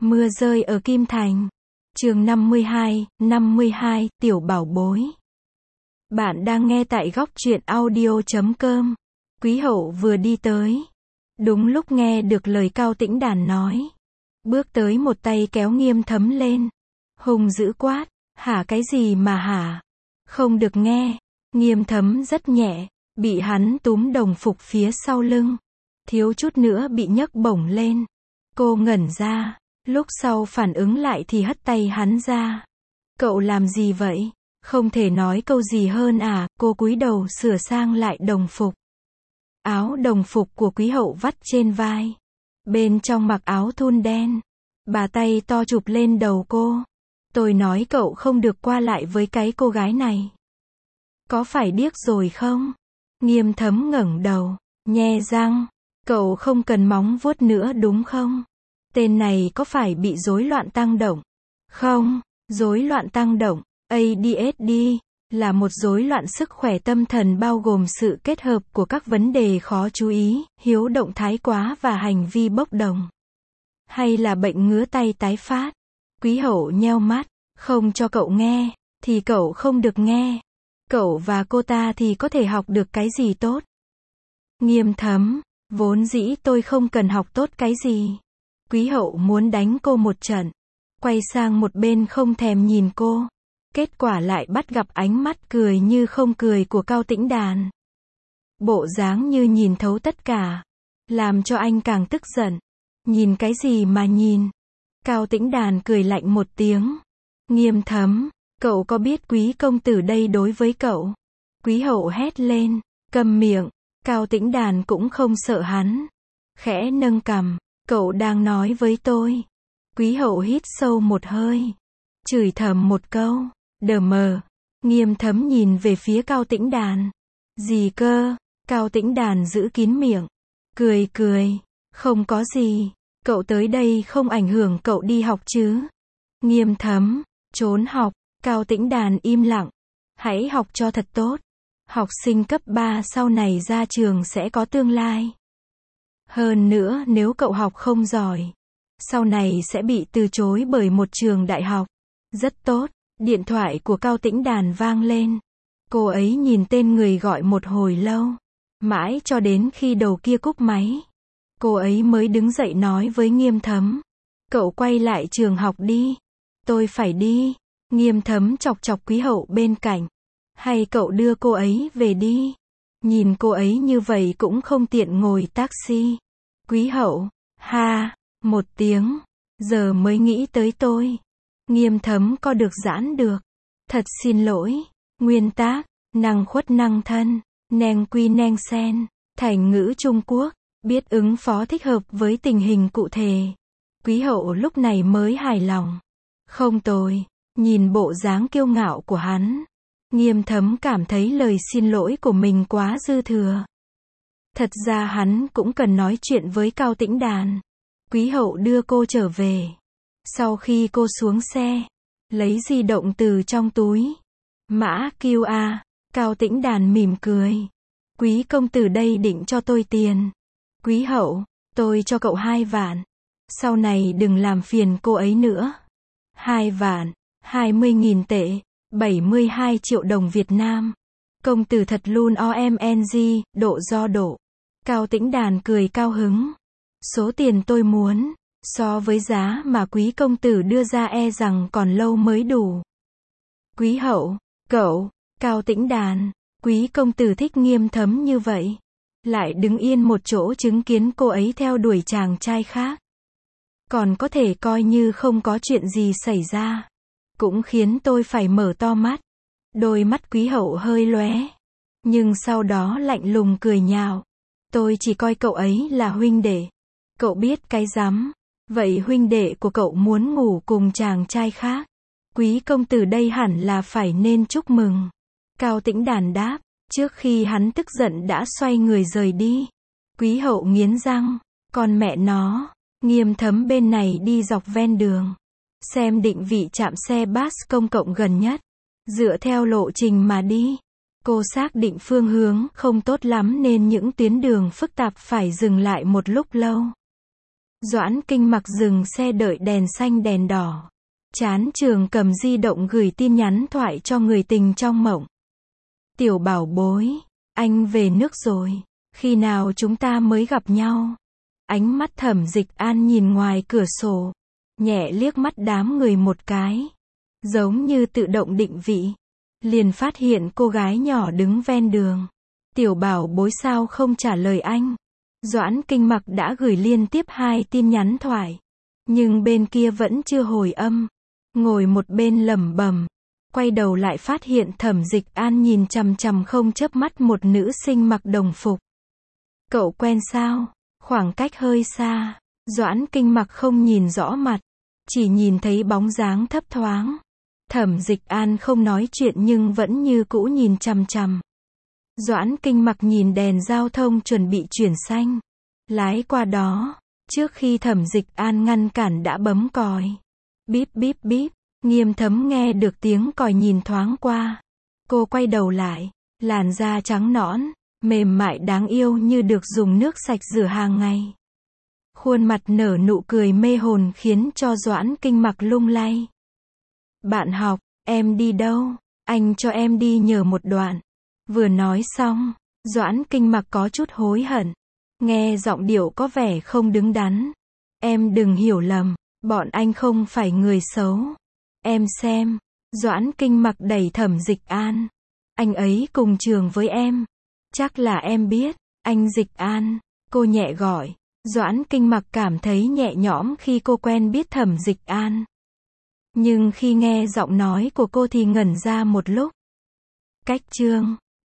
Mưa rơi ở Kim Thành. Chương 52, tiểu bảo bối. Bạn đang nghe tại góc truyện audio.com. Quý Hậu vừa đi tới. Đúng lúc nghe được lời Cao Tĩnh Đàn nói. Bước tới một tay kéo Nghiêm Thấm lên. Hùng dữ quát, hả cái gì mà hả? Không được nghe. Nghiêm Thấm rất nhẹ, bị hắn túm đồng phục phía sau lưng. Thiếu chút nữa bị nhấc bổng lên. Cô ngẩn ra. Lúc sau phản ứng lại thì hất tay hắn ra. Cậu làm gì vậy? Không thể nói câu gì hơn à? Cô cúi đầu sửa sang lại đồng phục. Áo đồng phục của Quý Hậu vắt trên vai. Bên trong mặc áo thun đen. Bà tay to chụp lên đầu cô. Tôi nói cậu không được qua lại với cái cô gái này. Có phải điếc rồi không? Nghiêm Thấm ngẩng đầu, nhe răng. Cậu không cần móng vuốt nữa đúng không? Tên này có phải bị rối loạn tăng động? Không, rối loạn tăng động, ADHD, là một rối loạn sức khỏe tâm thần bao gồm sự kết hợp của các vấn đề khó chú ý, hiếu động thái quá và hành vi bốc đồng. Hay là bệnh ngứa tay tái phát? Quý Hậu nheo mắt, không cho cậu nghe, thì cậu không được nghe. Cậu và cô ta thì có thể học được cái gì tốt? Nghiêm Thấm, vốn dĩ tôi không cần học tốt cái gì. Quý Hậu muốn đánh cô một trận. Quay sang một bên không thèm nhìn cô. Kết quả lại bắt gặp ánh mắt cười như không cười của Cao Tĩnh Đàn. Bộ dáng như nhìn thấu tất cả. Làm cho anh càng tức giận. Nhìn cái gì mà nhìn? Cao Tĩnh Đàn cười lạnh một tiếng. Nghiêm Thấm, cậu có biết quý công tử đây đối với cậu? Quý Hậu hét lên, câm miệng. Cao Tĩnh Đàn cũng không sợ hắn. Khẽ nâng cằm. Cậu đang nói với tôi. Quý Hậu hít sâu một hơi. Chửi thầm một câu. Đờ mờ. Nghiêm Thấm nhìn về phía Cao Tĩnh Đàn. Gì cơ? Cao Tĩnh Đàn giữ kín miệng. Cười. Không có gì. Cậu tới đây không ảnh hưởng cậu đi học chứ? Nghiêm Thấm. Trốn học. Cao Tĩnh Đàn im lặng. Hãy học cho thật tốt. Học sinh cấp 3 sau này ra trường sẽ có tương lai. Hơn nữa nếu cậu học không giỏi, sau này sẽ bị từ chối bởi một trường đại học. Rất tốt. Điện thoại của Cao Tĩnh Đàn vang lên. Cô ấy nhìn tên người gọi một hồi lâu. Mãi cho đến khi đầu kia cúp máy. Cô ấy mới đứng dậy nói với Nghiêm Thấm. Cậu quay lại trường học đi. Tôi phải đi. Nghiêm Thấm chọc chọc Quý Hậu bên cạnh. Hay cậu đưa cô ấy về đi. Nhìn cô ấy như vậy cũng không tiện ngồi taxi. Quý Hậu, ha, một tiếng. Giờ mới nghĩ tới tôi. Nghiêm Thấm có được giãn được. Thật xin lỗi. Nguyên tác, năng khuất năng thân, neng quy neng sen. Thành ngữ Trung Quốc, biết ứng phó thích hợp với tình hình cụ thể. Quý Hậu lúc này mới hài lòng. Không tồi. Nhìn bộ dáng kiêu ngạo của hắn. Nghiêm Thấm cảm thấy lời xin lỗi của mình quá dư thừa. Thật ra hắn cũng cần nói chuyện với Cao Tĩnh Đàn. Quý Hậu đưa cô trở về. Sau khi cô xuống xe, lấy di động từ trong túi. Mã QR, Cao Tĩnh Đàn mỉm cười. Quý công tử đây định cho tôi tiền. Quý Hậu, tôi cho cậu 2 vạn. Sau này đừng làm phiền cô ấy nữa. 2 vạn, 20.000 tệ, 72 triệu đồng Việt Nam. Công tử thật luôn OMNG, độ do độ. Cao Tĩnh Đàn cười cao hứng. Số tiền tôi muốn, so với giá mà quý công tử đưa ra e rằng còn lâu mới đủ. Quý Hậu, cậu, Cao Tĩnh Đàn, quý công tử thích Nghiêm Thấm như vậy. Lại đứng yên một chỗ chứng kiến cô ấy theo đuổi chàng trai khác. Còn có thể coi như không có chuyện gì xảy ra. Cũng khiến tôi phải mở to mắt. Đôi mắt Quý Hậu hơi lóe. Nhưng sau đó lạnh lùng cười nhạo. Tôi chỉ coi cậu ấy là huynh đệ. Cậu biết cái rắm. Vậy huynh đệ của cậu muốn ngủ cùng chàng trai khác. Quý công tử đây hẳn là phải nên chúc mừng. Cao Tĩnh Đàn đáp. Trước khi hắn tức giận đã xoay người rời đi. Quý Hậu nghiến răng. Con mẹ nó. Nghiêm Thấm bên này đi dọc ven đường. Xem định vị trạm xe bus công cộng gần nhất. Dựa theo lộ trình mà đi. Cô xác định phương hướng không tốt lắm nên những tuyến đường phức tạp phải dừng lại một lúc lâu. Doãn Kinh Mặc dừng xe đợi đèn xanh đèn đỏ. Trán Trường cầm di động gửi tin nhắn thoại cho người tình trong mộng. Tiểu bảo bối, anh về nước rồi. Khi nào chúng ta mới gặp nhau? Ánh mắt Thẩm Dịch An nhìn ngoài cửa sổ, nhẹ liếc mắt đám người một cái. Giống như tự động định vị. Liền phát hiện cô gái nhỏ đứng ven đường. Tiểu bảo bối sao không trả lời anh? Doãn Kinh Mặc đã gửi liên tiếp 2 tin nhắn thoại. Nhưng bên kia vẫn chưa hồi âm. Ngồi một bên lẩm bẩm. Quay đầu lại phát hiện Thẩm Dịch An nhìn chằm chằm không chớp mắt một nữ sinh mặc đồng phục. Cậu quen sao? Khoảng cách hơi xa. Doãn Kinh Mặc không nhìn rõ mặt. Chỉ nhìn thấy bóng dáng thấp thoáng. Thẩm Dịch An không nói chuyện nhưng vẫn như cũ nhìn chằm chằm. Doãn Kinh Mặc nhìn đèn giao thông chuẩn bị chuyển xanh. Lái qua đó. Trước khi Thẩm Dịch An ngăn cản đã bấm còi. Bíp bíp bíp. Nghiêm Thấm nghe được tiếng còi nhìn thoáng qua. Cô quay đầu lại. Làn da trắng nõn, mềm mại đáng yêu như được dùng nước sạch rửa hàng ngày. Khuôn mặt nở nụ cười mê hồn khiến cho Doãn Kinh Mặc lung lay. Bạn học, em đi đâu? Anh cho em đi nhờ một đoạn. Vừa nói xong, Doãn Kinh Mặc có chút hối hận. Nghe giọng điệu có vẻ không đứng đắn. Em đừng hiểu lầm, bọn anh không phải người xấu. Em xem, Doãn Kinh Mặc đẩy Thẩm Dịch An. Anh ấy cùng trường với em. Chắc là em biết, anh Dịch An. Cô nhẹ gọi. Doãn Kinh Mặc cảm thấy nhẹ nhõm khi cô quen biết Thẩm Dịch An. Nhưng khi nghe giọng nói của cô thì ngẩn ra một lúc. Cách chương